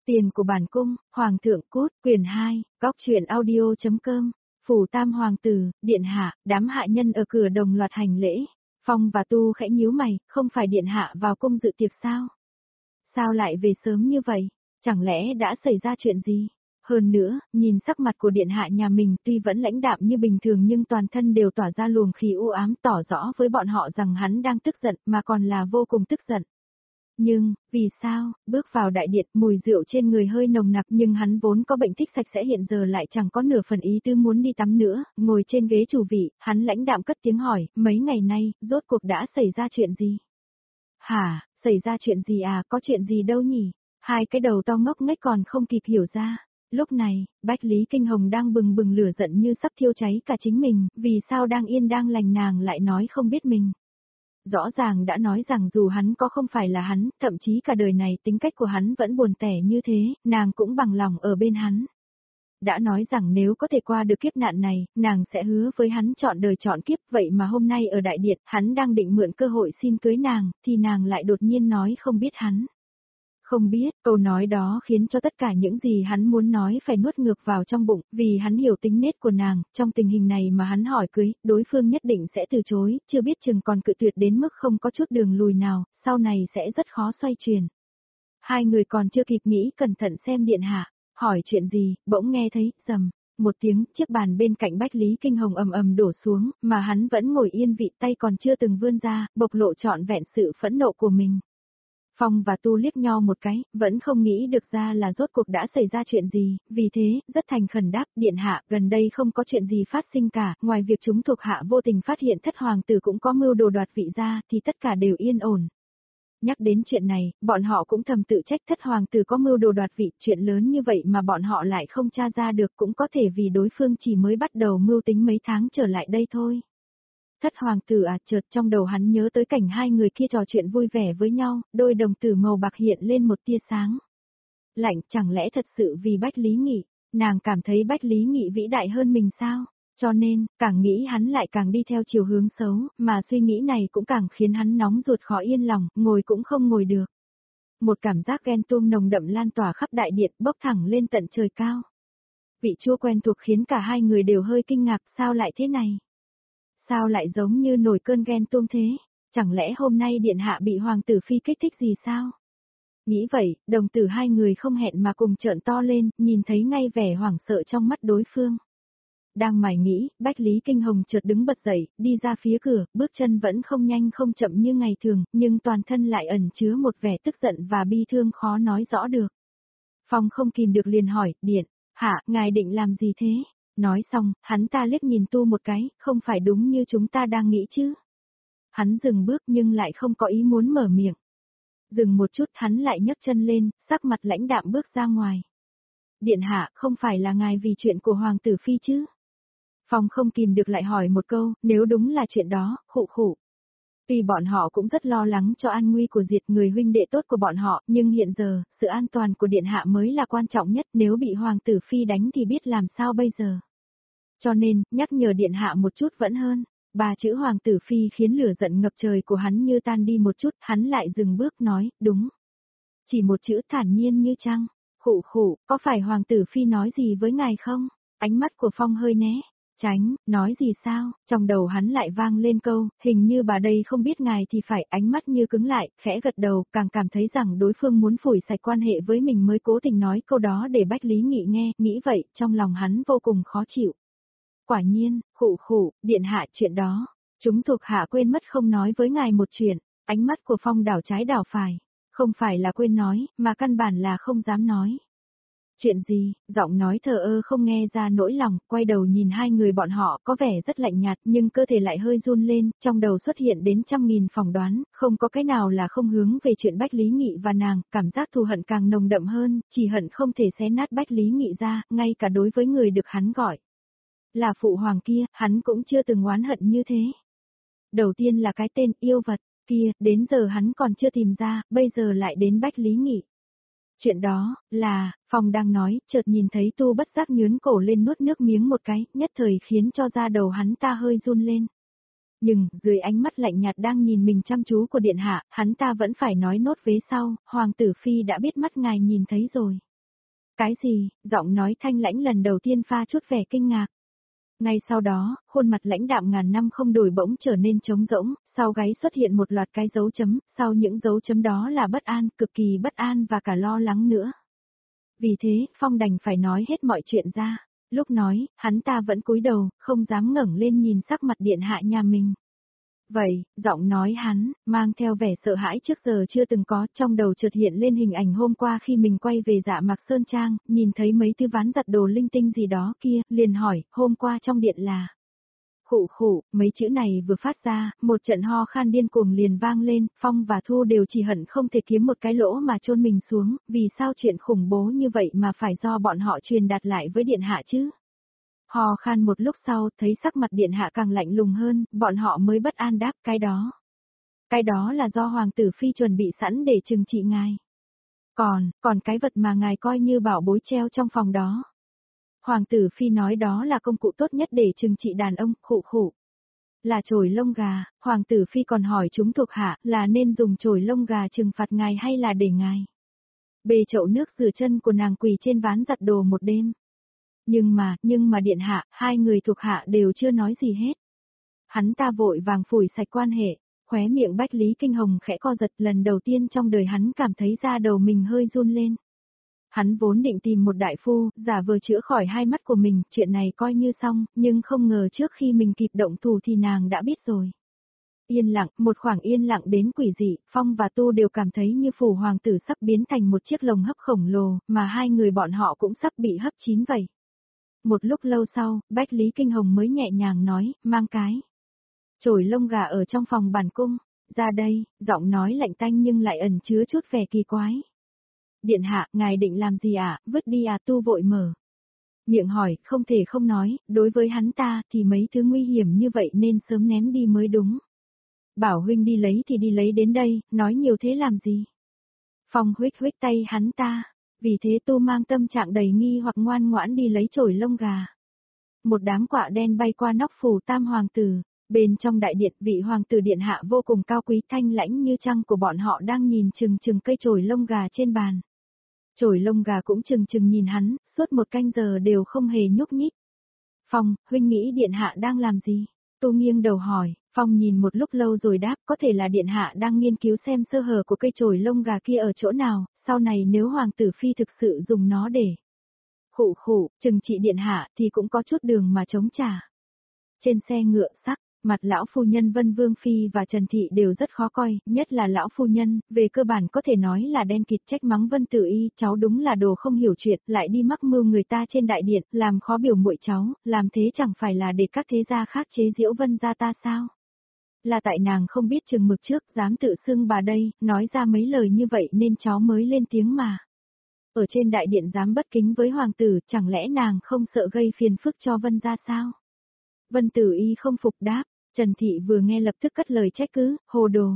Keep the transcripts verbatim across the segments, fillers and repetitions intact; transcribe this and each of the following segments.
Tiền của bản cung, Hoàng thượng cút, quyền hai, góc truyện audio.com, phủ tam hoàng tử, điện hạ, đám hạ nhân ở cửa đồng loạt hành lễ. Phong và Tu khẽ nhíu mày, không phải điện hạ vào cung dự tiệc sao? Sao lại về sớm như vậy? Chẳng lẽ đã xảy ra chuyện gì? Hơn nữa, nhìn sắc mặt của điện hạ nhà mình tuy vẫn lãnh đạm như bình thường nhưng toàn thân đều tỏa ra luồng khí u ám, tỏ rõ với bọn họ rằng hắn đang tức giận mà còn là vô cùng tức giận. Nhưng, vì sao, bước vào đại điện, mùi rượu trên người hơi nồng nặc nhưng hắn vốn có bệnh thích sạch sẽ hiện giờ lại chẳng có nửa phần ý tư muốn đi tắm nữa, ngồi trên ghế chủ vị, hắn lãnh đạm cất tiếng hỏi, mấy ngày nay, rốt cuộc đã xảy ra chuyện gì? Hả, xảy ra chuyện gì à, có chuyện gì đâu nhỉ? Hai cái đầu to ngốc nghếch còn không kịp hiểu ra. Lúc này, Bách Lý Kinh Hồng đang bừng bừng lửa giận như sắp thiêu cháy cả chính mình, vì sao đang yên đang lành nàng lại nói không biết mình. Rõ ràng đã nói rằng dù hắn có không phải là hắn, thậm chí cả đời này tính cách của hắn vẫn buồn tẻ như thế, nàng cũng bằng lòng ở bên hắn. Đã nói rằng nếu có thể qua được kiếp nạn này, nàng sẽ hứa với hắn chọn đời chọn kiếp, vậy mà hôm nay ở đại điện, hắn đang định mượn cơ hội xin cưới nàng, thì nàng lại đột nhiên nói không biết hắn. Không biết, câu nói đó khiến cho tất cả những gì hắn muốn nói phải nuốt ngược vào trong bụng, vì hắn hiểu tính nết của nàng, trong tình hình này mà hắn hỏi cưới, đối phương nhất định sẽ từ chối, chưa biết chừng còn cự tuyệt đến mức không có chút đường lùi nào, sau này sẽ rất khó xoay chuyển. Hai người còn chưa kịp nghĩ cẩn thận xem điện hạ, hỏi chuyện gì, bỗng nghe thấy, rầm, một tiếng, chiếc bàn bên cạnh Bách Lý Kinh Hồng ầm ầm đổ xuống, mà hắn vẫn ngồi yên vị tay còn chưa từng vươn ra, bộc lộ trọn vẹn sự phẫn nộ của mình. Phong và Tu liếc nhau một cái, vẫn không nghĩ được ra là rốt cuộc đã xảy ra chuyện gì, vì thế, rất thành khẩn đáp, điện hạ, gần đây không có chuyện gì phát sinh cả, ngoài việc chúng thuộc hạ vô tình phát hiện thất hoàng tử cũng có mưu đồ đoạt vị ra, thì tất cả đều yên ổn. Nhắc đến chuyện này, bọn họ cũng thầm tự trách thất hoàng tử có mưu đồ đoạt vị, chuyện lớn như vậy mà bọn họ lại không tra ra được, cũng có thể vì đối phương chỉ mới bắt đầu mưu tính mấy tháng trở lại đây thôi. Thất hoàng tử à, chợt trong đầu hắn nhớ tới cảnh hai người kia trò chuyện vui vẻ với nhau, đôi đồng tử màu bạc hiện lên một tia sáng. Lạnh, chẳng lẽ thật sự vì Bách Lý Nghị, nàng cảm thấy Bách Lý Nghị vĩ đại hơn mình sao? Cho nên, càng nghĩ hắn lại càng đi theo chiều hướng xấu, mà suy nghĩ này cũng càng khiến hắn nóng ruột khó yên lòng, ngồi cũng không ngồi được. Một cảm giác ghen tuông nồng đậm lan tỏa khắp đại điện, bốc thẳng lên tận trời cao. Vị chua quen thuộc khiến cả hai người đều hơi kinh ngạc, sao lại thế này? Sao lại giống như nổi cơn ghen tuông thế? Chẳng lẽ hôm nay điện hạ bị hoàng tử phi kích thích gì sao? Nghĩ vậy, đồng tử hai người không hẹn mà cùng trợn to lên, nhìn thấy ngay vẻ hoảng sợ trong mắt đối phương. Đang mải nghĩ, Bách Lý Kinh Hồng chợt đứng bật dậy, đi ra phía cửa, bước chân vẫn không nhanh không chậm như ngày thường, nhưng toàn thân lại ẩn chứa một vẻ tức giận và bi thương khó nói rõ được. Phong không kìm được liền hỏi, điện, hạ, ngài định làm gì thế? Nói xong, hắn ta liếc nhìn Tu một cái, không phải đúng như chúng ta đang nghĩ chứ. Hắn dừng bước nhưng lại không có ý muốn mở miệng. Dừng một chút hắn lại nhấc chân lên, sắc mặt lãnh đạm bước ra ngoài. Điện hạ, không phải là ngài vì chuyện của hoàng tử phi chứ? Phong không kìm được lại hỏi một câu, nếu đúng là chuyện đó, khụ khụ. Tuy bọn họ cũng rất lo lắng cho an nguy của Diệt, người huynh đệ tốt của bọn họ, nhưng hiện giờ, sự an toàn của điện hạ mới là quan trọng nhất, nếu bị hoàng tử phi đánh thì biết làm sao bây giờ. Cho nên, nhắc nhở điện hạ một chút vẫn hơn. Ba chữ hoàng tử phi khiến lửa giận ngập trời của hắn như tan đi một chút, hắn lại dừng bước nói, đúng. Chỉ một chữ thản nhiên như trăng, khụ khụ, có phải hoàng tử phi nói gì với ngài không? Ánh mắt của Phong hơi né. Tránh, nói gì sao, trong đầu hắn lại vang lên câu, hình như bà đây không biết ngài thì phải, ánh mắt như cứng lại, khẽ gật đầu, càng cảm thấy rằng đối phương muốn phủi sạch quan hệ với mình mới cố tình nói câu đó để Bách Lý Nghị nghe, nghĩ vậy, trong lòng hắn vô cùng khó chịu. Quả nhiên, khụ khụ, điện hạ chuyện đó, chúng thuộc hạ quên mất không nói với ngài một chuyện, ánh mắt của Phong đảo trái đảo phải, không phải là quên nói, mà căn bản là không dám nói. Chuyện gì, giọng nói thờ ơ không nghe ra nỗi lòng, quay đầu nhìn hai người bọn họ có vẻ rất lạnh nhạt nhưng cơ thể lại hơi run lên, trong đầu xuất hiện đến trăm nghìn phỏng đoán, không có cái nào là không hướng về chuyện Bách Lý Nghị và nàng, cảm giác thù hận càng nồng đậm hơn, chỉ hận không thể xé nát Bách Lý Nghị ra, ngay cả đối với người được hắn gọi là phụ hoàng kia, hắn cũng chưa từng oán hận như thế. Đầu tiên là cái tên yêu vật kia, đến giờ hắn còn chưa tìm ra, bây giờ lại đến Bách Lý Nghị. Chuyện đó, là, Phong đang nói, chợt nhìn thấy Tu bất giác nhướn cổ lên nuốt nước miếng một cái, nhất thời khiến cho da đầu hắn ta hơi run lên. Nhưng, dưới ánh mắt lạnh nhạt đang nhìn mình chăm chú của điện hạ, hắn ta vẫn phải nói nốt vế sau, hoàng tử phi đã biết mắt ngài nhìn thấy rồi. Cái gì? Giọng nói thanh lãnh lần đầu tiên pha chút vẻ kinh ngạc. Ngay sau đó, khuôn mặt lãnh đạm ngàn năm không đổi bỗng trở nên trống rỗng, sau gáy xuất hiện một loạt cái dấu chấm, sau những dấu chấm đó là bất an, cực kỳ bất an và cả lo lắng nữa. Vì thế, Phong đành phải nói hết mọi chuyện ra. Lúc nói, hắn ta vẫn cúi đầu, không dám ngẩng lên nhìn sắc mặt điện hạ nhà mình. Vậy, giọng nói hắn, mang theo vẻ sợ hãi trước giờ chưa từng có, trong đầu chợt hiện lên hình ảnh hôm qua khi mình quay về Dạ Mạc Sơn Trang, nhìn thấy mấy thứ ván giặt đồ linh tinh gì đó kia, liền hỏi, hôm qua trong điện là... Khụ khụ, mấy chữ này vừa phát ra, một trận ho khan điên cuồng liền vang lên, Phong và Thu đều chỉ hận không thể kiếm một cái lỗ mà chôn mình xuống, vì sao chuyện khủng bố như vậy mà phải do bọn họ truyền đạt lại với điện hạ chứ? Ho khan một lúc sau, thấy sắc mặt điện hạ càng lạnh lùng hơn, bọn họ mới bất an đáp cái đó. Cái đó là do hoàng tử phi chuẩn bị sẵn để trừng trị ngài. Còn, còn cái vật mà ngài coi như bảo bối treo trong phòng đó. Hoàng tử phi nói đó là công cụ tốt nhất để trừng trị đàn ông, khụ khụ. Là chổi lông gà, hoàng tử phi còn hỏi chúng thuộc hạ là nên dùng chổi lông gà trừng phạt ngài hay là để ngài. Bê chậu nước rửa chân của nàng quỳ trên ván giặt đồ một đêm. Nhưng mà, nhưng mà điện hạ, hai người thuộc hạ đều chưa nói gì hết. Hắn ta vội vàng phủi sạch quan hệ, khóe miệng Bách Lý Kinh Hồng khẽ co giật, lần đầu tiên trong đời hắn cảm thấy da đầu mình hơi run lên. Hắn vốn định tìm một đại phu, giả vờ chữa khỏi hai mắt của mình, chuyện này coi như xong, nhưng không ngờ trước khi mình kịp động thủ thì nàng đã biết rồi. Yên lặng, một khoảng yên lặng đến quỷ dị, Phong và Tu đều cảm thấy như phủ hoàng tử sắp biến thành một chiếc lồng hấp khổng lồ, mà hai người bọn họ cũng sắp bị hấp chín vậy. Một lúc lâu sau, Bách Lý Kinh Hồng mới nhẹ nhàng nói, mang cái chổi lông gà ở trong phòng bản cung, ra đây, giọng nói lạnh tanh nhưng lại ẩn chứa chút vẻ kỳ quái. Điện hạ, ngài định làm gì ạ, à? Vứt đi à? Tu vội mở miệng hỏi, không thể không nói, đối với hắn ta thì mấy thứ nguy hiểm như vậy nên sớm ném đi mới đúng. Bảo huynh đi lấy thì đi lấy đến đây, nói nhiều thế làm gì? Phong huých huých tay hắn ta, vì thế Tu mang tâm trạng đầy nghi hoặc ngoan ngoãn đi lấy chổi lông gà. Một đám quạ đen bay qua nóc phủ tam hoàng tử, bên trong đại điện vị hoàng tử điện hạ vô cùng cao quý thanh lãnh như trăng của bọn họ đang nhìn chừng chừng cây chổi lông gà trên bàn. Chổi lông gà cũng chừng chừng nhìn hắn, suốt một canh giờ đều không hề nhúc nhích. Phong, huynh nghĩ điện hạ đang làm gì? Tu nghiêng đầu hỏi, Phong nhìn một lúc lâu rồi đáp, có thể là điện hạ đang nghiên cứu xem sơ hở của cây chổi lông gà kia ở chỗ nào, sau này nếu hoàng tử phi thực sự dùng nó để khụ khụ, trừng trị điện hạ thì cũng có chút đường mà chống trả. Trên xe ngựa sắc, mặt lão phu nhân Vân Vương Phi và Trần Thị đều rất khó coi, nhất là lão phu nhân, về cơ bản có thể nói là đen kịt trách mắng Vân Tử Y, cháu đúng là đồ không hiểu chuyện, lại đi mắc mưu người ta trên đại điện, làm khó biểu muội cháu, làm thế chẳng phải là để các thế gia khác chế giễu Vân gia ta sao? Là tại nàng không biết chừng mực trước, dám tự xưng bà đây, nói ra mấy lời như vậy nên cháu mới lên tiếng mà. Ở trên đại điện dám bất kính với hoàng tử, chẳng lẽ nàng không sợ gây phiền phức cho Vân gia sao? Vân Tử Y không phục đáp, Trần Thị vừa nghe lập tức cất lời trách cứ, hồ đồ.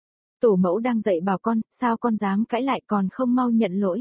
Tổ mẫu đang dạy bảo con, sao con dám cãi lại còn không mau nhận lỗi.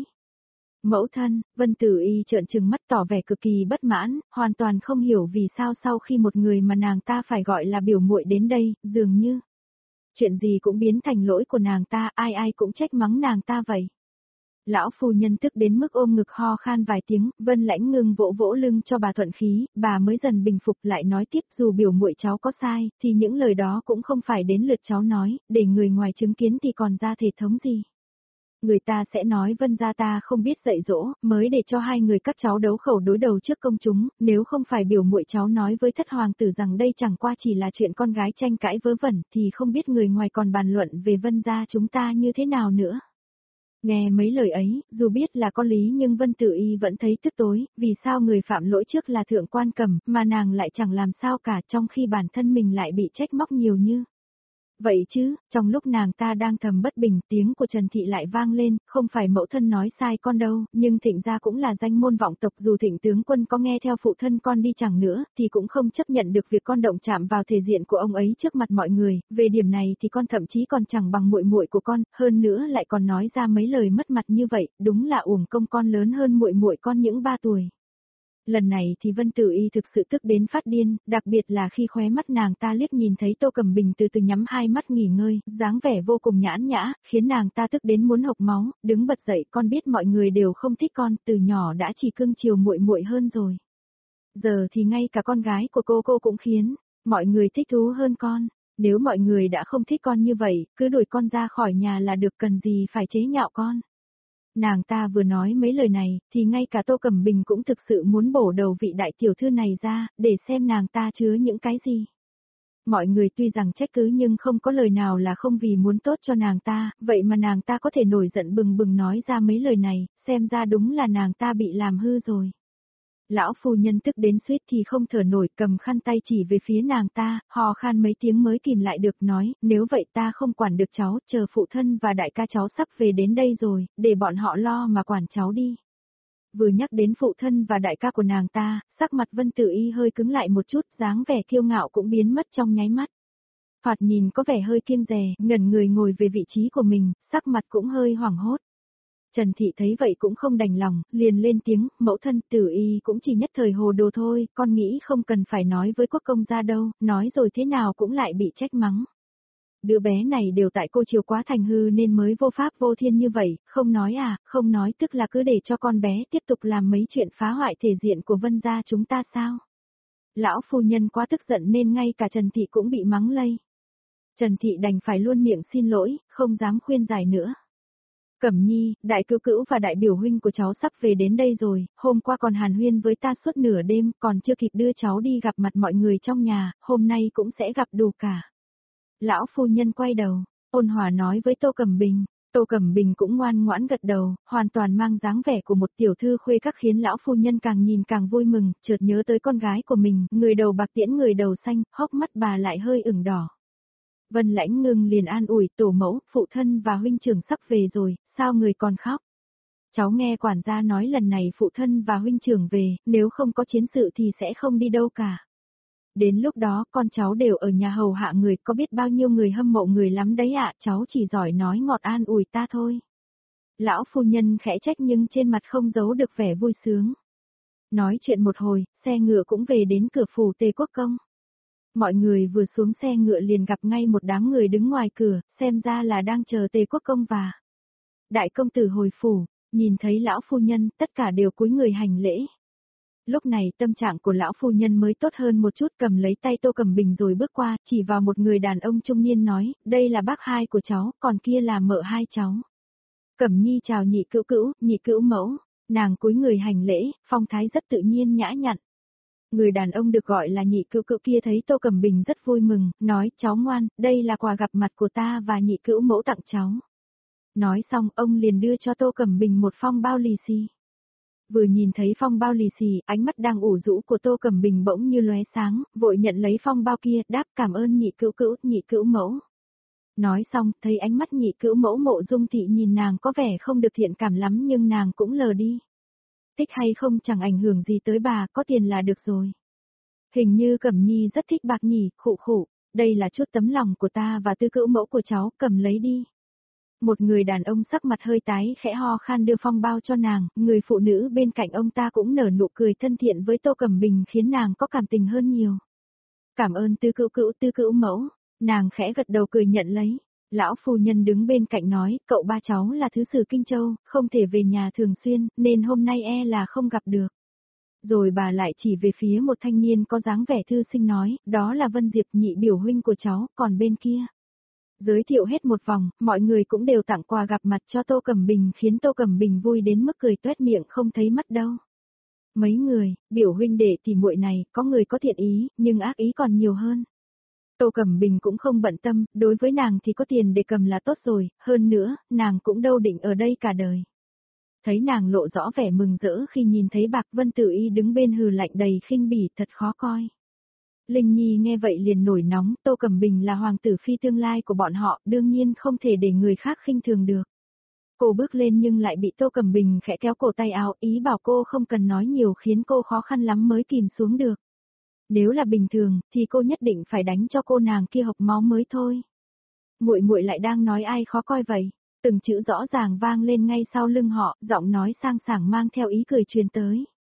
Mẫu thân, Vân Tử Y trợn trừng mắt tỏ vẻ cực kỳ bất mãn, hoàn toàn không hiểu vì sao sau khi một người mà nàng ta phải gọi là biểu muội đến đây, dường như chuyện gì cũng biến thành lỗi của nàng ta, ai ai cũng trách mắng nàng ta vậy. Lão phu nhân tức đến mức ôm ngực ho khan vài tiếng, Vân Lãnh Ngưng vỗ vỗ lưng cho bà thuận khí, bà mới dần bình phục lại nói tiếp, dù biểu muội cháu có sai, thì những lời đó cũng không phải đến lượt cháu nói, để người ngoài chứng kiến thì còn ra thể thống gì. Người ta sẽ nói Vân gia ta không biết dạy dỗ, mới để cho hai người các cháu đấu khẩu đối đầu trước công chúng, nếu không phải biểu muội cháu nói với thất hoàng tử rằng đây chẳng qua chỉ là chuyện con gái tranh cãi vớ vẩn, thì không biết người ngoài còn bàn luận về Vân gia chúng ta như thế nào nữa. Nghe mấy lời ấy, dù biết là có lý nhưng Vân Tử Y vẫn thấy tức tối, vì sao người phạm lỗi trước là thượng quan Cẩm, mà nàng lại chẳng làm sao cả trong khi bản thân mình lại bị trách móc nhiều như. Vậy chứ, trong lúc nàng ta đang thầm bất bình, tiếng của Trần Thị lại vang lên, không phải mẫu thân nói sai con đâu, nhưng Thịnh gia cũng là danh môn vọng tộc, dù Thịnh tướng quân có nghe theo phụ thân con đi chẳng nữa, thì cũng không chấp nhận được việc con động chạm vào thể diện của ông ấy trước mặt mọi người, về điểm này thì con thậm chí còn chẳng bằng muội muội của con, hơn nữa lại còn nói ra mấy lời mất mặt như vậy, đúng là uổng công con lớn hơn muội muội con những ba tuổi. Lần này thì Vân Tử Y thực sự tức đến phát điên, đặc biệt là khi khóe mắt nàng ta liếc nhìn thấy Tô Cẩm Bình từ từ nhắm hai mắt nghỉ ngơi, dáng vẻ vô cùng nhãn nhã, khiến nàng ta tức đến muốn hộc máu, đứng bật dậy, con biết mọi người đều không thích con, từ nhỏ đã chỉ cưng chiều muội muội hơn rồi. Giờ thì ngay cả con gái của cô cô cũng khiến mọi người thích thú hơn con. Nếu mọi người đã không thích con như vậy, cứ đuổi con ra khỏi nhà là được, cần gì phải chế nhạo con. Nàng ta vừa nói mấy lời này, thì ngay cả Tô Cẩm Bình cũng thực sự muốn bổ đầu vị đại tiểu thư này ra, để xem nàng ta chứa những cái gì. Mọi người tuy rằng trách cứ nhưng không có lời nào là không vì muốn tốt cho nàng ta, vậy mà nàng ta có thể nổi giận bừng bừng nói ra mấy lời này, xem ra đúng là nàng ta bị làm hư rồi. Lão phu nhân tức đến suýt thì không thở nổi, cầm khăn tay chỉ về phía nàng ta, hò khan mấy tiếng mới kìm lại được, nói, nếu vậy ta không quản được cháu, chờ phụ thân và đại ca cháu sắp về đến đây rồi, để bọn họ lo mà quản cháu đi. Vừa nhắc đến phụ thân và đại ca của nàng ta, sắc mặt Vân Tử Y hơi cứng lại một chút, dáng vẻ kiêu ngạo cũng biến mất trong nháy mắt. Thoạt nhìn có vẻ hơi kiêng dè, ngẩn người ngồi về vị trí của mình, sắc mặt cũng hơi hoảng hốt. Trần Thị thấy vậy cũng không đành lòng, liền lên tiếng, mẫu thân, Tử Y cũng chỉ nhất thời hồ đồ thôi, con nghĩ không cần phải nói với quốc công gia đâu, nói rồi thế nào cũng lại bị trách mắng. Đứa bé này đều tại cô chiều quá thành hư nên mới vô pháp vô thiên như vậy, không nói à, không nói tức là cứ để cho con bé tiếp tục làm mấy chuyện phá hoại thể diện của Vân gia chúng ta sao? Lão phu nhân quá tức giận nên ngay cả Trần Thị cũng bị mắng lây. Trần Thị đành phải luôn miệng xin lỗi, không dám khuyên giải nữa. Cẩm Nhi, đại cứu cữu và đại biểu huynh của cháu sắp về đến đây rồi, hôm qua còn hàn huyên với ta suốt nửa đêm, còn chưa kịp đưa cháu đi gặp mặt mọi người trong nhà, hôm nay cũng sẽ gặp đủ cả. Lão phu nhân quay đầu, ôn hòa nói với Tô Cẩm Bình. Tô Cẩm Bình cũng ngoan ngoãn gật đầu, hoàn toàn mang dáng vẻ của một tiểu thư khuê các, khiến lão phu nhân càng nhìn càng vui mừng, chợt nhớ tới con gái của mình, người đầu bạc tiễn người đầu xanh, hốc mắt bà lại hơi ửng đỏ. Vân Lãnh Ngưng liền an ủi, tổ mẫu, phụ thân và huynh trưởng sắp về rồi, sao người còn khóc? Cháu nghe quản gia nói lần này phụ thân và huynh trưởng về, nếu không có chiến sự thì sẽ không đi đâu cả. Đến lúc đó con cháu đều ở nhà hầu hạ người, có biết bao nhiêu người hâm mộ người lắm đấy ạ, cháu chỉ giỏi nói ngọt an ủi ta thôi. Lão phu nhân khẽ trách nhưng trên mặt không giấu được vẻ vui sướng. Nói chuyện một hồi, xe ngựa cũng về đến cửa phủ Tề Quốc Công. Mọi người vừa xuống xe ngựa liền gặp ngay một đám người đứng ngoài cửa, xem ra là đang chờ Tề Quốc Công và đại công tử hồi phủ, nhìn thấy lão phu nhân, tất cả đều cúi người hành lễ. Lúc này tâm trạng của lão phu nhân mới tốt hơn một chút, cầm lấy tay Tô Cẩm Bình rồi bước qua, chỉ vào một người đàn ông trung niên nói, đây là bác hai của cháu, còn kia là mợ hai cháu. Cẩm Nhi chào nhị cữu cữu, nhị cữu mẫu, nàng cúi người hành lễ, phong thái rất tự nhiên nhã nhặn. Người đàn ông được gọi là nhị cữu cữu kia thấy Tô Cẩm Bình rất vui mừng, nói, cháu ngoan, đây là quà gặp mặt của ta và nhị cữu mẫu tặng cháu. Nói xong, ông liền đưa cho Tô Cẩm Bình một phong bao lì xì. Vừa nhìn thấy phong bao lì xì, ánh mắt đang ủ rũ của Tô Cẩm Bình bỗng như lóe sáng, vội nhận lấy phong bao kia, đáp cảm ơn nhị cữu cữu, nhị cữu mẫu. Nói xong, thấy ánh mắt nhị cữu mẫu Mộ Dung Thị nhìn nàng có vẻ không được thiện cảm lắm nhưng nàng cũng lờ đi. Thích hay không chẳng ảnh hưởng gì tới bà, có tiền là được rồi. Hình như Cẩm Nhi rất thích bạc nhỉ, khụ khụ, đây là chút tấm lòng của ta và tư cữu mẫu của cháu, cầm lấy đi. Một người đàn ông sắc mặt hơi tái khẽ ho khan đưa phong bao cho nàng, người phụ nữ bên cạnh ông ta cũng nở nụ cười thân thiện với Tô Cẩm Bình khiến nàng có cảm tình hơn nhiều. Cảm ơn tư cữu cữu tư cữu mẫu, nàng khẽ gật đầu cười nhận lấy. Lão phu nhân đứng bên cạnh nói, cậu ba cháu là thứ sử Kinh Châu, không thể về nhà thường xuyên, nên hôm nay e là không gặp được. Rồi bà lại chỉ về phía một thanh niên có dáng vẻ thư sinh nói, đó là Vân Diệp nhị biểu huynh của cháu, còn bên kia. Giới thiệu hết một vòng, mọi người cũng đều tặng quà gặp mặt cho Tô Cẩm Bình khiến Tô Cẩm Bình vui đến mức cười toét miệng không thấy mắt đâu. Mấy người, biểu huynh đệ thì muội này, có người có thiện ý, nhưng ác ý còn nhiều hơn. Tô Cẩm Bình cũng không bận tâm, đối với nàng thì có tiền để cầm là tốt rồi, hơn nữa, nàng cũng đâu định ở đây cả đời. Thấy nàng lộ rõ vẻ mừng rỡ khi nhìn thấy Bạc Vân Tử Y đứng bên hừ lạnh đầy khinh bỉ thật khó coi. Linh Nhi nghe vậy liền nổi nóng, Tô Cẩm Bình là hoàng tử phi tương lai của bọn họ, đương nhiên không thể để người khác khinh thường được. Cô bước lên nhưng lại bị Tô Cẩm Bình khẽ kéo cổ tay áo, ý bảo cô không cần nói nhiều khiến cô khó khăn lắm mới kìm xuống được. Nếu là bình thường, thì cô nhất định phải đánh cho cô nàng kia hộc máu mới thôi. Muội muội lại đang nói ai khó coi vậy? Từng chữ rõ ràng vang lên ngay sau lưng họ, giọng nói sang sảng mang theo ý cười truyền tới.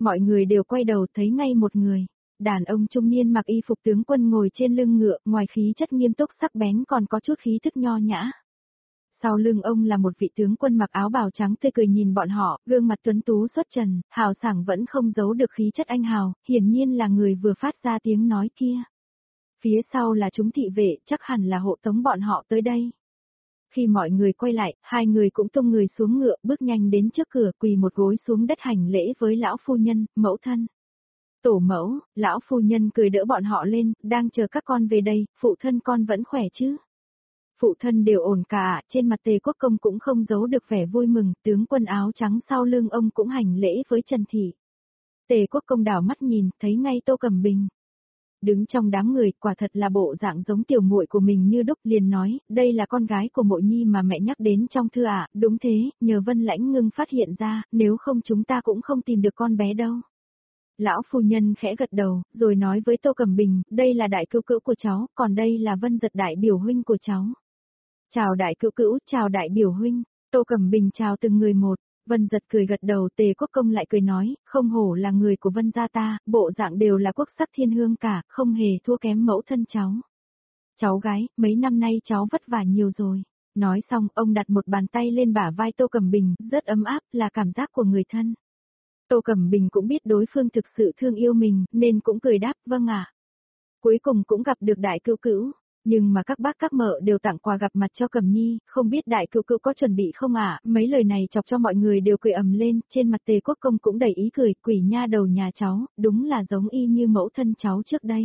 Mọi người đều quay đầu thấy ngay một người. Đàn ông trung niên mặc y phục tướng quân ngồi trên lưng ngựa, ngoài khí chất nghiêm túc sắc bén còn có chút khí thức nho nhã. Sau lưng ông là một vị tướng quân mặc áo bào trắng tươi cười nhìn bọn họ, gương mặt tuấn tú xuất trần, hào sảng vẫn không giấu được khí chất anh hào, hiển nhiên là người vừa phát ra tiếng nói kia. Phía sau là chúng thị vệ, chắc hẳn là hộ tống bọn họ tới đây. Khi mọi người quay lại, hai người cũng tung người xuống ngựa, bước nhanh đến trước cửa, quỳ một gối xuống đất hành lễ với lão phu nhân, mẫu thân. Tổ mẫu, lão phu nhân cười đỡ bọn họ lên, đang chờ các con về đây, phụ thân con vẫn khỏe chứ? Phụ thân đều ổn cả, trên mặt Tề Quốc Công cũng không giấu được vẻ vui mừng, tướng quân áo trắng sau lưng ông cũng hành lễ với Trần Thị. Tề Quốc Công đảo mắt nhìn, thấy ngay Tô Cẩm Bình. Đứng trong đám người, quả thật là bộ dạng giống tiểu muội của mình như đúc, liền nói, đây là con gái của Mộ Nhi mà mẹ nhắc đến trong thư ạ, đúng thế, nhờ Vân Lãnh Ngưng phát hiện ra, nếu không chúng ta cũng không tìm được con bé đâu. Lão phu nhân khẽ gật đầu, rồi nói với Tô Cẩm Bình, đây là đại cữu cữu của cháu, còn đây là Vân Giật đại biểu huynh của cháu. Chào đại cữu cữu, chào đại biểu huynh, Tô Cẩm Bình chào từng người một. Vân Giật cười gật đầu, Tề Quốc Công lại cười nói, không hổ là người của Vân gia ta, bộ dạng đều là quốc sắc thiên hương cả, không hề thua kém mẫu thân cháu. Cháu gái, mấy năm nay cháu vất vả nhiều rồi. Nói xong, ông đặt một bàn tay lên bả vai Tô Cẩm Bình, rất ấm áp, là cảm giác của người thân. Tô Cẩm Bình cũng biết đối phương thực sự thương yêu mình, nên cũng cười đáp, vâng ạ. Cuối cùng cũng gặp được đại cữu cữu. Nhưng mà các bác các mợ đều tặng quà gặp mặt cho Cẩm Nhi, không biết đại cữu cữu có chuẩn bị không ạ? Mấy lời này chọc cho mọi người đều cười ầm lên, trên mặt Tề Quốc Công cũng đầy ý cười, quỷ nha đầu nhà cháu, đúng là giống y như mẫu thân cháu trước đây.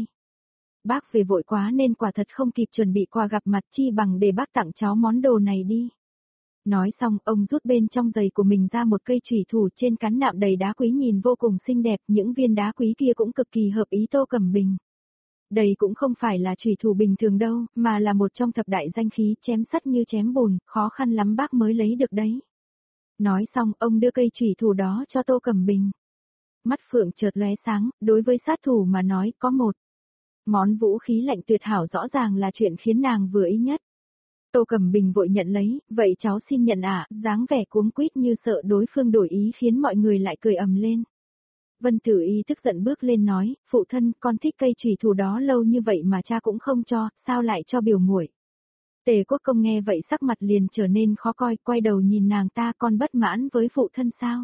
Bác về vội quá nên quả thật không kịp chuẩn bị quà gặp mặt, chi bằng để bác tặng cháu món đồ này đi. Nói xong, ông rút bên trong giày của mình ra một cây chủy thủ, trên cán nạm đầy đá quý nhìn vô cùng xinh đẹp, những viên đá quý kia cũng cực kỳ hợp ý Tô Cẩm Bình. Đây cũng không phải là chủy thủ bình thường đâu, mà là một trong thập đại danh khí, chém sắt như chém bùn, khó khăn lắm bác mới lấy được đấy. Nói xong, ông đưa cây chủy thủ đó cho Tô Cẩm Bình. Mắt phượng chợt lóe sáng, đối với sát thủ mà nói, có một món vũ khí lạnh tuyệt hảo rõ ràng là chuyện khiến nàng vừa ý nhất. Tô Cẩm Bình vội nhận lấy, vậy cháu xin nhận ạ, dáng vẻ cuống quýt như sợ đối phương đổi ý khiến mọi người lại cười ầm lên. Vân Tử Y tức giận bước lên nói, phụ thân, con thích cây chủy thủ đó lâu như vậy mà cha cũng không cho, sao lại cho biểu muội? Tề Quốc Công nghe vậy sắc mặt liền trở nên khó coi, quay đầu nhìn nàng ta, con bất mãn với phụ thân sao?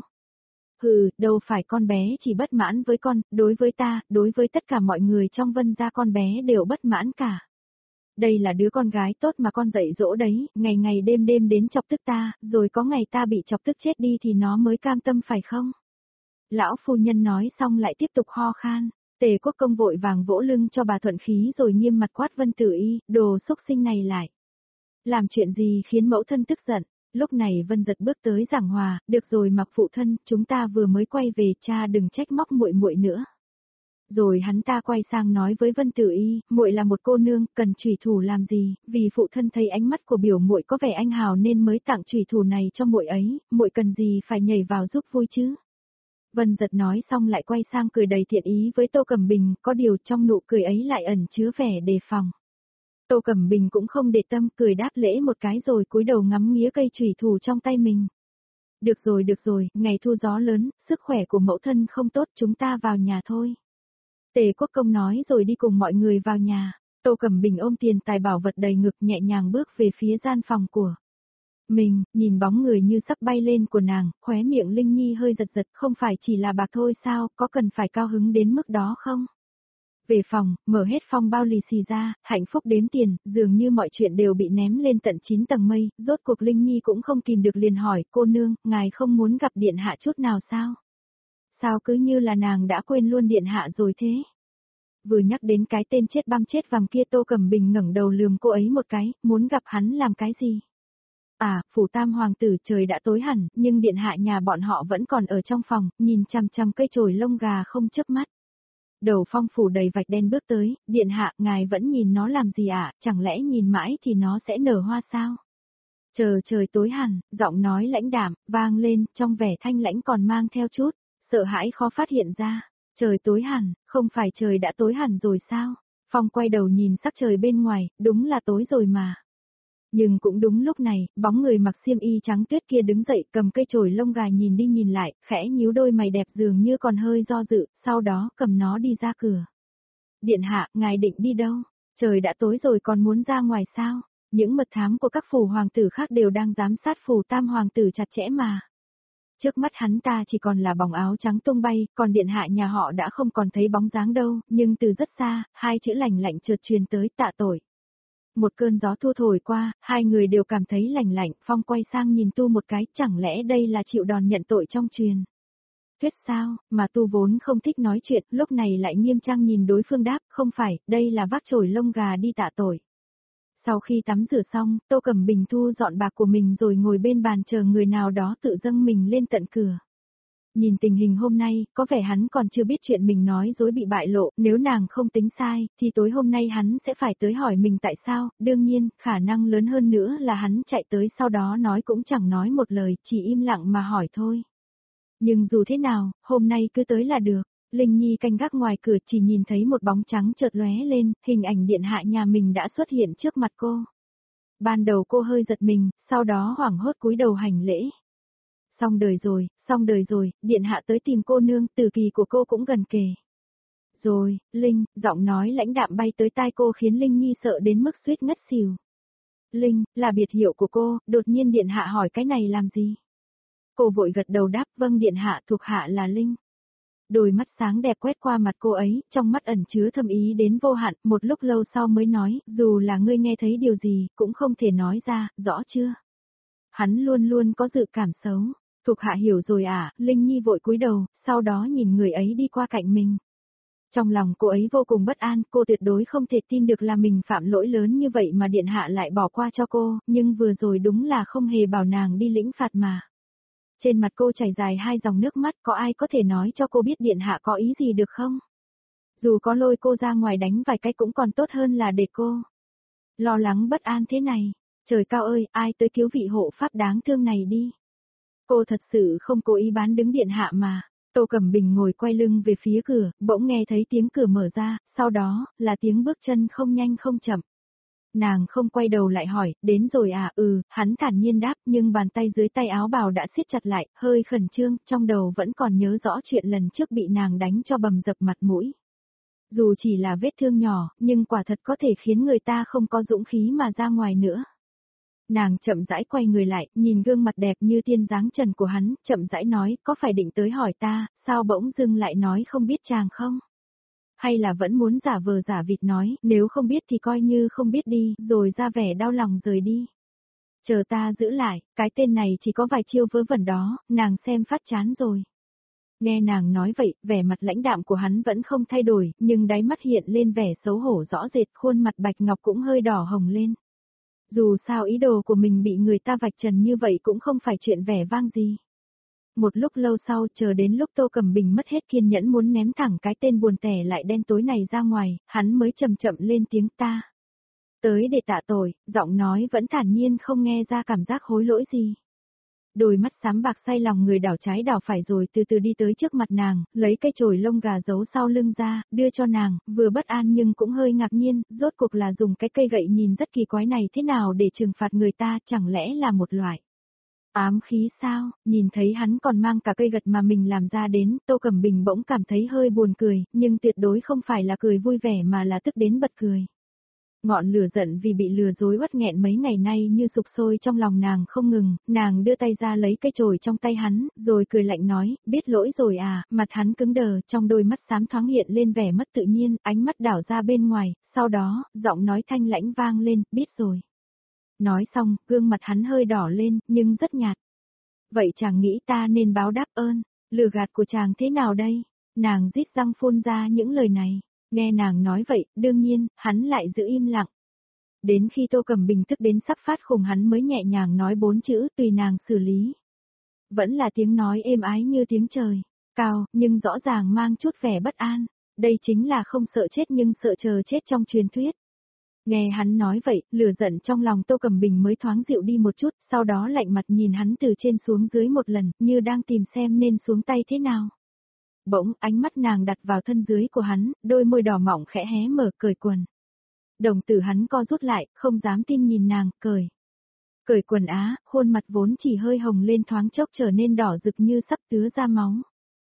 Hừ, đâu phải con bé chỉ bất mãn với con, đối với ta, đối với tất cả mọi người trong Vân gia con bé đều bất mãn cả. Đây là đứa con gái tốt mà con dạy dỗ đấy, ngày ngày đêm đêm đến chọc tức ta, rồi có ngày ta bị chọc tức chết đi thì nó mới cam tâm phải không? Lão phu nhân nói xong lại tiếp tục ho khan, Tề Quốc Công vội vàng vỗ lưng cho bà thuận khí rồi nghiêm mặt quát Vân Tử Y, đồ xúc sinh này lại. Làm chuyện gì khiến mẫu thân tức giận? Lúc này Vân Giật bước tới giảng hòa, được rồi mặc phụ thân, chúng ta vừa mới quay về, cha đừng trách móc muội muội nữa. Rồi hắn ta quay sang nói với Vân Tử Y, muội là một cô nương, cần chủy thủ làm gì, vì phụ thân thấy ánh mắt của biểu muội có vẻ anh hào nên mới tặng chủy thủ này cho muội ấy, muội cần gì phải nhảy vào giúp vui chứ. Vân Giật nói xong lại quay sang cười đầy thiện ý với Tô Cẩm Bình, có điều trong nụ cười ấy lại ẩn chứa vẻ đề phòng. Tô Cẩm Bình cũng không để tâm, cười đáp lễ một cái rồi cúi đầu ngắm nghía cây chủy thủ trong tay mình. Được rồi được rồi, ngày thu gió lớn, sức khỏe của mẫu thân không tốt, chúng ta vào nhà thôi. Tề Quốc Công nói rồi đi cùng mọi người vào nhà. Tô Cẩm Bình ôm tiền tài bảo vật đầy ngực nhẹ nhàng bước về phía gian phòng của mình, nhìn bóng người như sắp bay lên của nàng, khóe miệng Linh Nhi hơi giật giật, không phải chỉ là bạc thôi sao, có cần phải cao hứng đến mức đó không? Về phòng, mở hết phong bao lì xì ra, hạnh phúc đếm tiền, dường như mọi chuyện đều bị ném lên tận chín tầng mây, rốt cuộc Linh Nhi cũng không kìm được liền hỏi, cô nương, ngài không muốn gặp điện hạ chút nào sao? Sao cứ như là nàng đã quên luôn điện hạ rồi thế? Vừa nhắc đến cái tên chết băm chết vàng kia Tô Cẩm Bình ngẩng đầu lườm cô ấy một cái, muốn gặp hắn làm cái gì? À, phủ tam hoàng tử trời đã tối hẳn, nhưng điện hạ nhà bọn họ vẫn còn ở trong phòng, nhìn chằm chằm cây chổi lông gà không chớp mắt. Đầu phong phủ đầy vạch đen bước tới, điện hạ, ngài vẫn nhìn nó làm gì ạ, à? Chẳng lẽ nhìn mãi thì nó sẽ nở hoa sao? Chờ trời tối hẳn, giọng nói lãnh đạm, vang lên, trong vẻ thanh lãnh còn mang theo chút, sợ hãi khó phát hiện ra. Trời tối hẳn, không phải trời đã tối hẳn rồi sao? Phong quay đầu nhìn sắc trời bên ngoài, đúng là tối rồi mà. Nhưng cũng đúng lúc này, bóng người mặc xiêm y trắng tuyết kia đứng dậy cầm cây chổi lông gà nhìn đi nhìn lại, khẽ nhíu đôi mày đẹp dường như còn hơi do dự, sau đó cầm nó đi ra cửa. Điện hạ, ngài định đi đâu? Trời đã tối rồi còn muốn ra ngoài sao? Những mật thám của các phủ hoàng tử khác đều đang giám sát phủ tam hoàng tử chặt chẽ mà. Trước mắt hắn ta chỉ còn là bóng áo trắng tung bay, còn điện hạ nhà họ đã không còn thấy bóng dáng đâu, nhưng từ rất xa, hai chữ lành lạnh chợt truyền tới tạ tội. Một cơn gió thua thổi qua, hai người đều cảm thấy lành lạnh, Phong quay sang nhìn Tu một cái, chẳng lẽ đây là chịu đòn nhận tội trong truyền. Thuyết sao, mà Tu vốn không thích nói chuyện, lúc này lại nghiêm trang nhìn đối phương đáp, không phải, đây là vác chổi lông gà đi tạ tội. Sau khi tắm rửa xong, Tô Cẩm Bình thu dọn bạc của mình rồi ngồi bên bàn chờ người nào đó tự dâng mình lên tận cửa. Nhìn tình hình hôm nay, có vẻ hắn còn chưa biết chuyện mình nói dối bị bại lộ, nếu nàng không tính sai, thì tối hôm nay hắn sẽ phải tới hỏi mình tại sao, đương nhiên, khả năng lớn hơn nữa là hắn chạy tới sau đó nói cũng chẳng nói một lời, chỉ im lặng mà hỏi thôi. Nhưng dù thế nào, hôm nay cứ tới là được. Linh Nhi canh gác ngoài cửa chỉ nhìn thấy một bóng trắng chợt lóe lên, hình ảnh điện hạ nhà mình đã xuất hiện trước mặt cô. Ban đầu cô hơi giật mình, sau đó hoảng hốt cúi đầu hành lễ. Xong đời rồi, xong đời rồi, điện hạ tới tìm cô nương, tử kỳ của cô cũng gần kề. Rồi, Linh, giọng nói lãnh đạm bay tới tai cô khiến Linh Nhi sợ đến mức suýt ngất xỉu. Linh, là biệt hiệu của cô, đột nhiên điện hạ hỏi cái này làm gì? Cô vội gật đầu đáp, vâng điện hạ, thuộc hạ là Linh. Đôi mắt sáng đẹp quét qua mặt cô ấy, trong mắt ẩn chứa thâm ý đến vô hạn, một lúc lâu sau mới nói, dù là ngươi nghe thấy điều gì, cũng không thể nói ra, rõ chưa? Hắn luôn luôn có dự cảm xấu. Thuộc hạ hiểu rồi à, Linh Nhi vội cúi đầu, sau đó nhìn người ấy đi qua cạnh mình. Trong lòng cô ấy vô cùng bất an, cô tuyệt đối không thể tin được là mình phạm lỗi lớn như vậy mà điện hạ lại bỏ qua cho cô, nhưng vừa rồi đúng là không hề bảo nàng đi lĩnh phạt mà. Trên mặt cô chảy dài hai dòng nước mắt, có ai có thể nói cho cô biết điện hạ có ý gì được không? Dù có lôi cô ra ngoài đánh vài cái cũng còn tốt hơn là để cô lo lắng bất an thế này. Trời cao ơi, ai tới cứu vị hộ pháp đáng thương này đi. Cô thật sự không cố ý bán đứng điện hạ mà. Tô Cẩm Bình ngồi quay lưng về phía cửa, bỗng nghe thấy tiếng cửa mở ra, sau đó, là tiếng bước chân không nhanh không chậm. Nàng không quay đầu lại hỏi, đến rồi à, ừ, hắn thản nhiên đáp, nhưng bàn tay dưới tay áo bào đã siết chặt lại, hơi khẩn trương, trong đầu vẫn còn nhớ rõ chuyện lần trước bị nàng đánh cho bầm dập mặt mũi. Dù chỉ là vết thương nhỏ, nhưng quả thật có thể khiến người ta không có dũng khí mà ra ngoài nữa. Nàng chậm rãi quay người lại, nhìn gương mặt đẹp như tiên dáng trần của hắn, chậm rãi nói, có phải định tới hỏi ta, sao bỗng dưng lại nói không biết chàng không? Hay là vẫn muốn giả vờ giả vịt nói, nếu không biết thì coi như không biết đi, rồi ra vẻ đau lòng rời đi. Chờ ta giữ lại, cái tên này chỉ có vài chiêu vớ vẩn đó, nàng xem phát chán rồi. Nghe nàng nói vậy, vẻ mặt lãnh đạm của hắn vẫn không thay đổi, nhưng đáy mắt hiện lên vẻ xấu hổ rõ rệt, khuôn mặt bạch ngọc cũng hơi đỏ hồng lên. Dù sao ý đồ của mình bị người ta vạch trần như vậy cũng không phải chuyện vẻ vang gì. Một lúc lâu sau, chờ đến lúc Tô Cẩm Bình mất hết kiên nhẫn muốn ném thẳng cái tên buồn tẻ lại đen tối này ra ngoài, hắn mới chậm chậm lên tiếng ta. Tới để tạ tội, giọng nói vẫn thản nhiên không nghe ra cảm giác hối lỗi gì. Đôi mắt xám bạc say lòng người đảo trái đảo phải rồi từ từ đi tới trước mặt nàng, lấy cây chổi lông gà giấu sau lưng ra, đưa cho nàng, vừa bất an nhưng cũng hơi ngạc nhiên, rốt cuộc là dùng cái cây gậy nhìn rất kỳ quái này thế nào để trừng phạt người ta, chẳng lẽ là một loại ám khí sao? Nhìn thấy hắn còn mang cả cây gật mà mình làm ra đến, Tô Cẩm Bình bỗng cảm thấy hơi buồn cười, nhưng tuyệt đối không phải là cười vui vẻ mà là tức đến bật cười. Ngọn lửa giận vì bị lừa dối uất nghẹn mấy ngày nay như sục sôi trong lòng nàng không ngừng, nàng đưa tay ra lấy cây chổi trong tay hắn, rồi cười lạnh nói, biết lỗi rồi à, mặt hắn cứng đờ, trong đôi mắt xám thoáng hiện lên vẻ mất tự nhiên, ánh mắt đảo ra bên ngoài, sau đó, giọng nói thanh lãnh vang lên, biết rồi. Nói xong, gương mặt hắn hơi đỏ lên, nhưng rất nhạt. Vậy chàng nghĩ ta nên báo đáp ơn, lừa gạt của chàng thế nào đây? Nàng rít răng phun ra những lời này. Nghe nàng nói vậy, đương nhiên, hắn lại giữ im lặng. Đến khi Tô Cẩm Bình tức đến sắp phát khùng hắn mới nhẹ nhàng nói bốn chữ tùy nàng xử lý. Vẫn là tiếng nói êm ái như tiếng trời, cao, nhưng rõ ràng mang chút vẻ bất an. Đây chính là không sợ chết nhưng sợ chờ chết trong truyền thuyết. Nghe hắn nói vậy, lửa giận trong lòng Tô Cẩm Bình mới thoáng dịu đi một chút, sau đó lạnh mặt nhìn hắn từ trên xuống dưới một lần, như đang tìm xem nên xuống tay thế nào. Bỗng, ánh mắt nàng đặt vào thân dưới của hắn, đôi môi đỏ mỏng khẽ hé mở, cởi quần. Đồng tử hắn co rút lại, không dám tin nhìn nàng, cười. Cởi quần á, khuôn mặt vốn chỉ hơi hồng lên thoáng chốc trở nên đỏ rực như sắp tứa ra máu.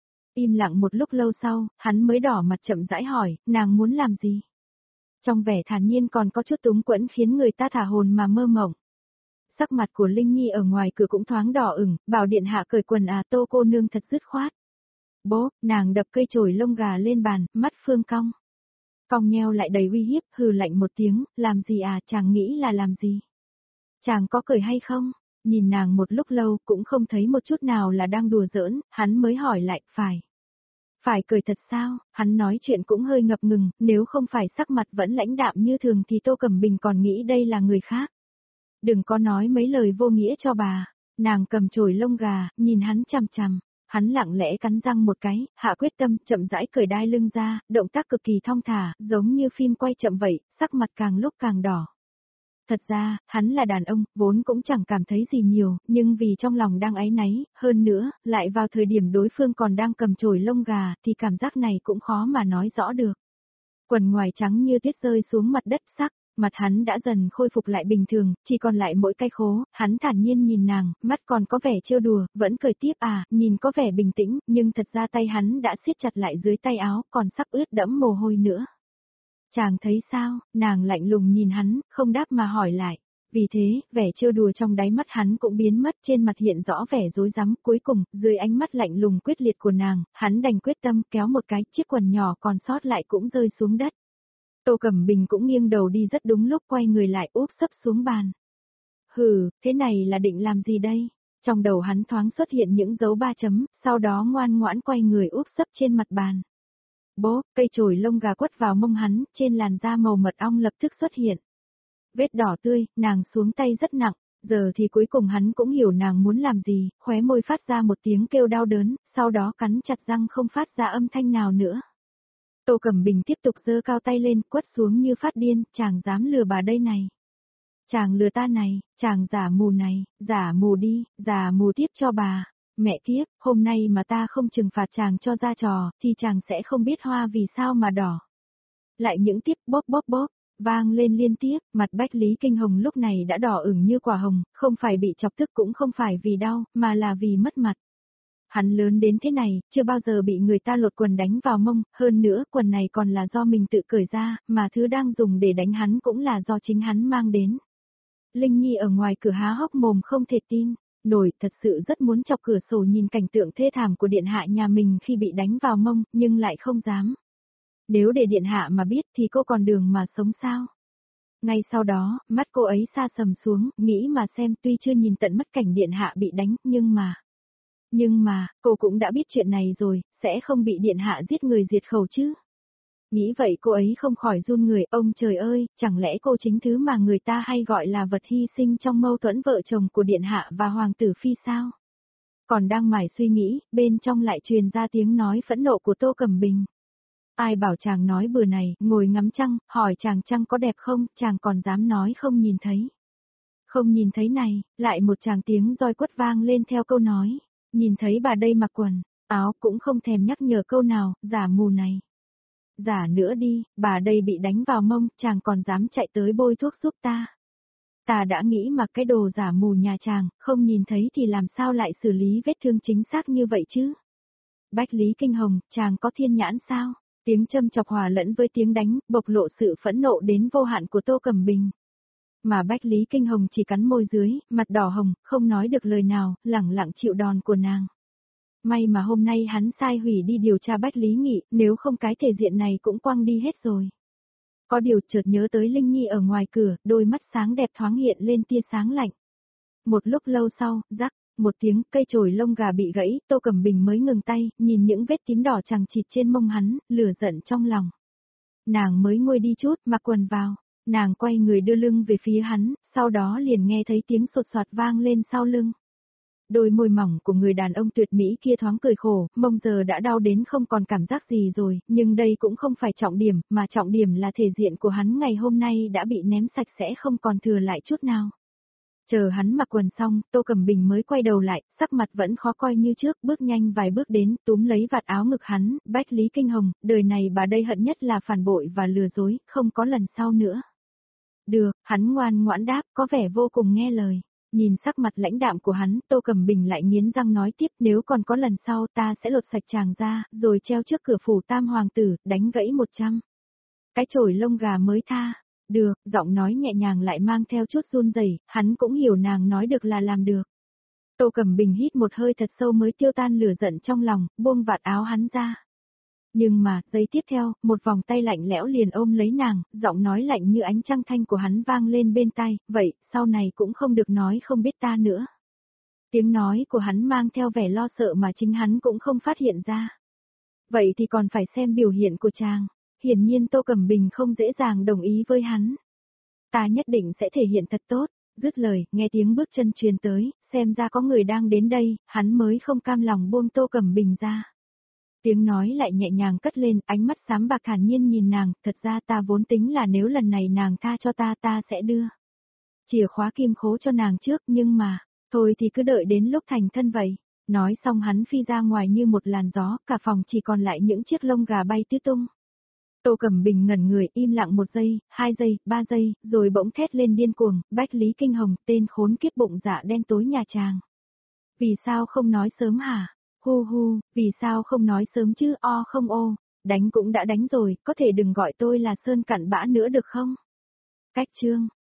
Im lặng một lúc lâu sau, hắn mới đỏ mặt chậm rãi hỏi, nàng muốn làm gì? Trong vẻ thản nhiên còn có chút túng quẫn khiến người ta thả hồn mà mơ mộng. Sắc mặt của Linh Nhi ở ngoài cửa cũng thoáng đỏ ửng, bảo điện hạ cởi quần à, Tô cô nương thật dứt khoát. Bố, nàng đập cây chổi lông gà lên bàn, mắt phương cong. Cong nheo lại đầy uy hiếp, hừ lạnh một tiếng, làm gì à, chàng nghĩ là làm gì? Chàng có cởi hay không? Nhìn nàng một lúc lâu cũng không thấy một chút nào là đang đùa giỡn, hắn mới hỏi lại, phải. Phải cởi thật sao? Hắn nói chuyện cũng hơi ngập ngừng, nếu không phải sắc mặt vẫn lãnh đạm như thường thì Tô Cẩm Bình còn nghĩ đây là người khác. Đừng có nói mấy lời vô nghĩa cho bà. Nàng cầm chổi lông gà, nhìn hắn chằm chằm. Hắn lặng lẽ cắn răng một cái, hạ quyết tâm, chậm rãi cởi đai lưng ra, động tác cực kỳ thong thả, giống như phim quay chậm vậy, sắc mặt càng lúc càng đỏ. Thật ra, hắn là đàn ông, vốn cũng chẳng cảm thấy gì nhiều, nhưng vì trong lòng đang áy náy, hơn nữa, lại vào thời điểm đối phương còn đang cầm chổi lông gà, thì cảm giác này cũng khó mà nói rõ được. Quần ngoài trắng như tuyết rơi xuống mặt đất sắc, mặt hắn đã dần khôi phục lại bình thường, chỉ còn lại mỗi cái khố, hắn thản nhiên nhìn nàng, mắt còn có vẻ trêu đùa, vẫn cười tiếp à, nhìn có vẻ bình tĩnh, nhưng thật ra tay hắn đã siết chặt lại dưới tay áo, còn sắp ướt đẫm mồ hôi nữa. Chàng thấy sao? Nàng lạnh lùng nhìn hắn, không đáp mà hỏi lại. Vì thế, vẻ trêu đùa trong đáy mắt hắn cũng biến mất, trên mặt hiện rõ vẻ rối rắm, cuối cùng, dưới ánh mắt lạnh lùng quyết liệt của nàng, hắn đành quyết tâm kéo một cái, chiếc quần nhỏ còn sót lại cũng rơi xuống đất. Tô Cẩm Bình cũng nghiêng đầu đi rất đúng lúc, quay người lại úp sấp xuống bàn. Hừ, thế này là định làm gì đây? Trong đầu hắn thoáng xuất hiện những dấu ba chấm, sau đó ngoan ngoãn quay người úp sấp trên mặt bàn. Bố, cây chổi lông gà quất vào mông hắn, trên làn da màu mật ong lập tức xuất hiện. Vết đỏ tươi, nàng xuống tay rất nặng, giờ thì cuối cùng hắn cũng hiểu nàng muốn làm gì, khóe môi phát ra một tiếng kêu đau đớn, sau đó cắn chặt răng không phát ra âm thanh nào nữa. Tô Cẩm Bình tiếp tục giơ cao tay lên, quất xuống như phát điên, chàng dám lừa bà đây này. Chàng lừa ta này, chàng giả mù này, giả mù đi, giả mù tiếp cho bà. Mẹ kiếp, hôm nay mà ta không trừng phạt chàng cho ra trò, thì chàng sẽ không biết hoa vì sao mà đỏ. Lại những tiếp bóp bóp bóp, vang lên liên tiếp, mặt Bách Lý Kinh Hồng lúc này đã đỏ ửng như quả hồng, không phải bị chọc tức cũng không phải vì đau, mà là vì mất mặt. Hắn lớn đến thế này, chưa bao giờ bị người ta lột quần đánh vào mông, hơn nữa quần này còn là do mình tự cởi ra, mà thứ đang dùng để đánh hắn cũng là do chính hắn mang đến. Linh Nhi ở ngoài cửa há hốc mồm không thể tin. Nổi thật sự rất muốn chọc cửa sổ nhìn cảnh tượng thê thảm của điện hạ nhà mình khi bị đánh vào mông, nhưng lại không dám. Nếu để điện hạ mà biết thì cô còn đường mà sống sao? Ngay sau đó, mắt cô ấy xa sầm xuống, nghĩ mà xem tuy chưa nhìn tận mắt cảnh điện hạ bị đánh, nhưng mà... Nhưng mà, cô cũng đã biết chuyện này rồi, sẽ không bị điện hạ giết người diệt khẩu chứ? Nghĩ vậy cô ấy không khỏi run người, ông trời ơi, chẳng lẽ cô chính thứ mà người ta hay gọi là vật hy sinh trong mâu thuẫn vợ chồng của điện hạ và hoàng tử phi sao? Còn đang mải suy nghĩ, bên trong lại truyền ra tiếng nói phẫn nộ của Tô Cẩm Bình. Ai bảo chàng nói bừa này, ngồi ngắm trăng, hỏi chàng trăng có đẹp không, chàng còn dám nói không nhìn thấy. Không nhìn thấy này, lại một tràng tiếng roi quất vang lên theo câu nói, nhìn thấy bà đây mặc quần, áo cũng không thèm nhắc nhở câu nào, giả mù này. Giả nữa đi, bà đây bị đánh vào mông, chàng còn dám chạy tới bôi thuốc giúp ta. Ta đã nghĩ mà cái đồ giả mù nhà chàng, không nhìn thấy thì làm sao lại xử lý vết thương chính xác như vậy chứ? Bách Lý Kinh Hồng, chàng có thiên nhãn sao? Tiếng châm chọc hòa lẫn với tiếng đánh, bộc lộ sự phẫn nộ đến vô hạn của Tô Cẩm Bình. Mà Bách Lý Kinh Hồng chỉ cắn môi dưới, mặt đỏ hồng, không nói được lời nào, lẳng lặng chịu đòn của nàng. May mà hôm nay hắn sai hủy đi điều tra Bách Lý Nghị, nếu không cái thể diện này cũng quăng đi hết rồi. Có điều chợt nhớ tới Linh Nhi ở ngoài cửa, đôi mắt sáng đẹp thoáng hiện lên tia sáng lạnh. Một lúc lâu sau, rắc, một tiếng cây chổi lông gà bị gãy, Tô Cẩm Bình mới ngừng tay, nhìn những vết tím đỏ chằng chịt trên mông hắn, lửa giận trong lòng. Nàng mới nguôi đi chút, mặc quần vào, nàng quay người đưa lưng về phía hắn, sau đó liền nghe thấy tiếng sột soạt vang lên sau lưng. Đôi môi mỏng của người đàn ông tuyệt mỹ kia thoáng cười khổ, mông giờ đã đau đến không còn cảm giác gì rồi, nhưng đây cũng không phải trọng điểm, mà trọng điểm là thể diện của hắn ngày hôm nay đã bị ném sạch sẽ không còn thừa lại chút nào. Chờ hắn mặc quần xong, Tô Cẩm Bình mới quay đầu lại, sắc mặt vẫn khó coi như trước, bước nhanh vài bước đến, túm lấy vạt áo ngực hắn, Bách Lý Kinh Hồng, đời này bà đây hận nhất là phản bội và lừa dối, không có lần sau nữa. Được, hắn ngoan ngoãn đáp, có vẻ vô cùng nghe lời. Nhìn sắc mặt lãnh đạm của hắn, Tô Cẩm Bình lại nghiến răng nói tiếp, nếu còn có lần sau ta sẽ lột sạch chàng ra, rồi treo trước cửa phủ tam hoàng tử, đánh gãy một trăm. Cái chổi lông gà mới tha. Được, giọng nói nhẹ nhàng lại mang theo chút run rẩy, hắn cũng hiểu nàng nói được là làm được. Tô Cẩm Bình hít một hơi thật sâu mới tiêu tan lửa giận trong lòng, buông vạt áo hắn ra. Nhưng mà, giây tiếp theo, một vòng tay lạnh lẽo liền ôm lấy nàng, giọng nói lạnh như ánh trăng thanh của hắn vang lên bên tai, vậy, sau này cũng không được nói không biết ta nữa. Tiếng nói của hắn mang theo vẻ lo sợ mà chính hắn cũng không phát hiện ra. Vậy thì còn phải xem biểu hiện của chàng. Hiển nhiên Tô Cẩm Bình không dễ dàng đồng ý với hắn. Ta nhất định sẽ thể hiện thật tốt. Dứt lời, nghe tiếng bước chân truyền tới, xem ra có người đang đến đây, hắn mới không cam lòng buông Tô Cẩm Bình ra. Tiếng nói lại nhẹ nhàng cất lên, ánh mắt xám bạc thản nhiên nhìn nàng, thật ra ta vốn tính là nếu lần này nàng tha cho ta ta sẽ đưa chìa khóa kim khố cho nàng trước, nhưng mà, thôi thì cứ đợi đến lúc thành thân vậy. Nói xong hắn phi ra ngoài như một làn gió, cả phòng chỉ còn lại những chiếc lông gà bay tứ tung. Tô Cẩm Bình ngẩn người im lặng một giây, hai giây, ba giây, rồi bỗng thét lên điên cuồng, Bách Lý Kinh Hồng, tên khốn kiếp bụng dạ đen tối nhà chàng. Vì sao không nói sớm hả? Hu hu, vì sao không nói sớm chứ, o không ô, đánh cũng đã đánh rồi, có thể đừng gọi tôi là Sơn Cặn Bã nữa được không? Cách chương.